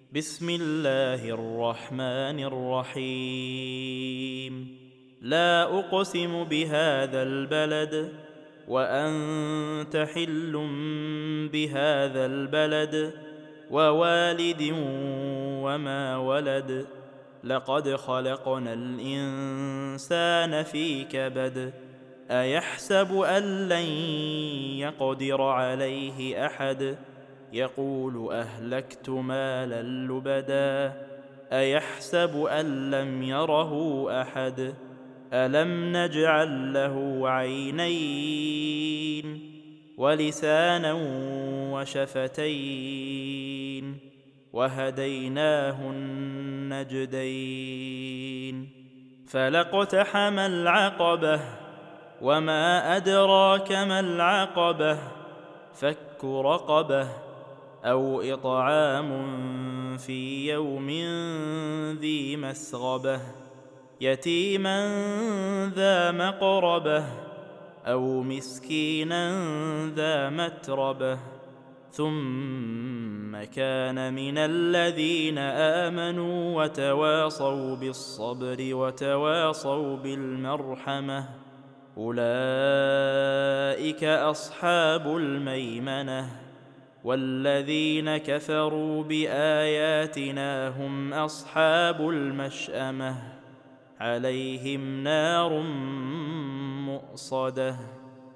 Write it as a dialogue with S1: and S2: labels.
S1: بسم الله الرحمن الرحيم. لا أقسم بهذا البلد وأنت حل بهذا البلد ووالد وما ولد. لقد خلقنا الإنسان في كبد. أيحسب أن لن يقدر عليه أحد؟ يقول أهلكت مالا لبدا. أيحسب أن لم يره أحد؟ ألم نجعل له عينين ولسانا وشفتين وهديناه النجدين. فلاقتحم العقبة وما أدراك ما العقبة. فك رقبة أو إطعام في يوم ذي مسغبة يتيما ذا مقربة أو مسكينا ذا متربة ثم كان من الذين آمنوا وتواصوا بالصبر وتواصوا بالمرحمة أولئك أصحاب الميمنة. والذين كفروا بآياتنا هم أصحاب المشأمة عليهم نار مؤصدة.